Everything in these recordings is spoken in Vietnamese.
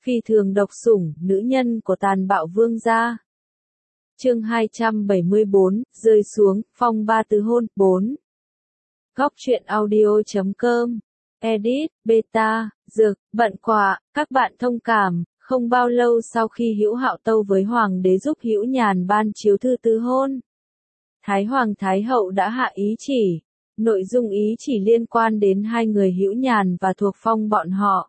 Phi thường độc sủng, nữ nhân của tàn bạo vương gia. Chương 274, rơi xuống, phong ba từ hôn, 4. Góc truyện audio.com. Edit, beta, dược, bận quạ, các bạn thông cảm, không bao lâu sau khi Hữu Hạo tâu với Hoàng đế giúp Hữu Nhàn ban chiếu thư từ hôn, Thái Hoàng Thái Hậu đã hạ ý chỉ. Nội dung ý chỉ liên quan đến hai người Hữu Nhàn và Thuộc Phong bọn họ.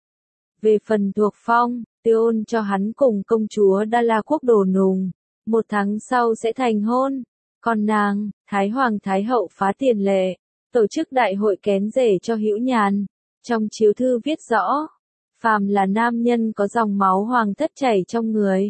Về phần Thuộc Phong, Tiêu Ôn cho hắn cùng công chúa Đa La Quốc Đồ Nùng, 1 tháng sau sẽ thành hôn. Còn nàng, Thái Hoàng Thái Hậu phá tiền lệ, tổ chức đại hội kén rể cho Hữu Nhàn. Trong chiếu thư viết rõ, phàm là nam nhân có dòng máu hoàng thất chảy trong người,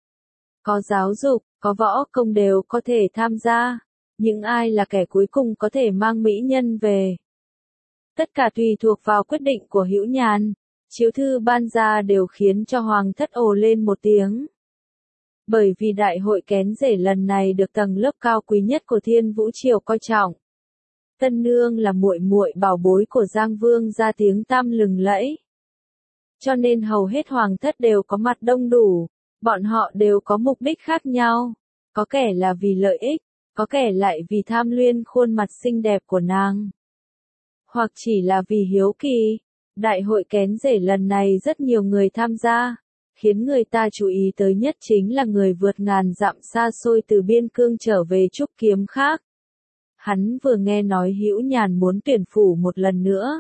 có giáo dục, có võ công đều có thể tham gia. Những ai là kẻ cuối cùng có thể mang mỹ nhân về, tất cả tùy thuộc vào quyết định của Hữu Nhàn. Chiếu thư ban ra đều khiến cho hoàng thất ồ lên một tiếng. Bởi vì đại hội kén rể lần này được tầng lớp cao quý nhất của Thiên Vũ Triều coi trọng. Tân nương là muội muội bảo bối của Giang Vương ra tiếng tăm lừng lẫy. Cho nên hầu hết hoàng thất đều có mặt đông đủ, bọn họ đều có mục đích khác nhau, có kẻ là vì lợi ích, có kẻ lại vì tham luyên khuôn mặt xinh đẹp của nàng, hoặc chỉ là vì hiếu kỳ. Đại hội kén rể lần này rất nhiều người tham gia, khiến người ta chú ý tới nhất chính là người vượt ngàn dặm xa xôi từ biên cương trở về Trúc Kiếm khác. Hắn vừa nghe nói Hữu Nhàn muốn tuyển phủ một lần nữa,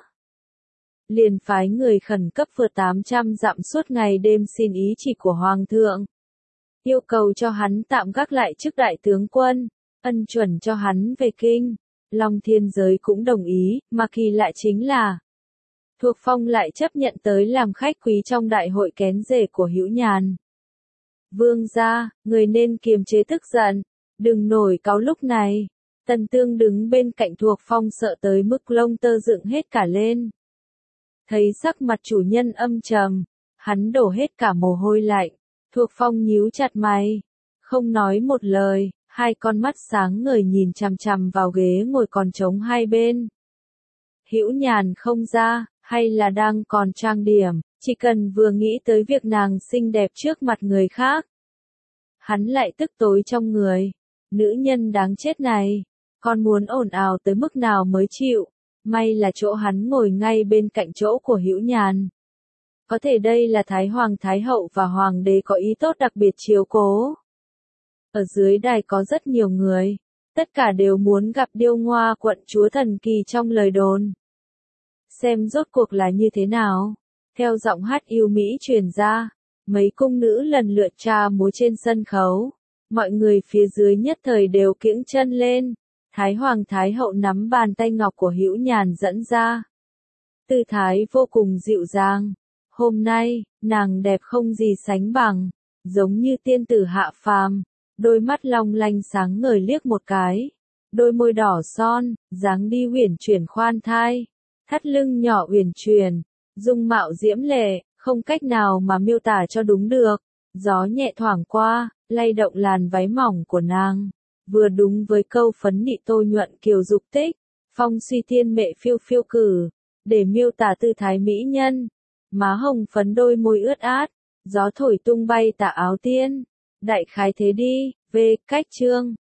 liền phái người khẩn cấp vượt 800 dặm suốt ngày đêm xin ý chỉ của Hoàng thượng. Yêu cầu cho hắn tạm gác lại chức đại tướng quân, ân chuẩn cho hắn về kinh. Long Thiên Giới cũng đồng ý, mà kỳ lạ chính là Thuộc Phong lại chấp nhận tới làm khách quý trong đại hội kén rể của Hữu Nhàn. Vương gia, người nên kiềm chế tức giận, đừng nổi cáu lúc này. Tần Tương đứng bên cạnh Thuộc Phong sợ tới mức lông tơ dựng hết cả lên. Thấy sắc mặt chủ nhân âm trầm, hắn đổ hết cả mồ hôi lạnh. Thuộc Phong nhíu chặt mày, không nói một lời, hai con mắt sáng ngời nhìn chằm chằm vào ghế ngồi còn trống hai bên. Hữu Nhàn không ra, hay là đang còn trang điểm, chỉ cần vừa nghĩ tới việc nàng xinh đẹp trước mặt người khác, hắn lại tức tối trong người. Nữ nhân đáng chết này, còn muốn ồn ào tới mức nào mới chịu. May là chỗ hắn ngồi ngay bên cạnh chỗ của Hữu Nhàn. Có thể đây là Thái Hoàng Thái Hậu và Hoàng đế có ý tốt đặc biệt chiếu cố. Ở dưới đài có rất nhiều người, tất cả đều muốn gặp điêu ngoa quận chúa thần kỳ trong lời đồn. Xem rốt cuộc là như thế nào. Theo giọng hát yêu mỹ truyền ra, mấy cung nữ lần lượt tra múa trên sân khấu. Mọi người phía dưới nhất thời đều kiễng chân lên. Thái Hoàng Thái Hậu nắm bàn tay ngọc của Hữu Nhàn dẫn ra. Tư thái vô cùng dịu dàng. Hôm nay, nàng đẹp không gì sánh bằng, giống như tiên tử hạ phàm. Đôi mắt long lanh sáng ngời liếc một cái. Đôi môi đỏ son, dáng đi uyển chuyển khoan thai. Thắt lưng nhỏ uyển chuyển, dung mạo diễm lệ, không cách nào mà miêu tả cho đúng được. Gió nhẹ thoảng qua, lay động làn váy mỏng của nàng. Vừa đúng với câu phấn nị tô nhuận kiều dục tích, phong suy thiên mệ phiêu phiêu cử, để miêu tả tư thái mỹ nhân. Má hồng phấn đôi môi ướt át, gió thổi tung bay tà áo tiên. Đại khái thế đi, về cách chương.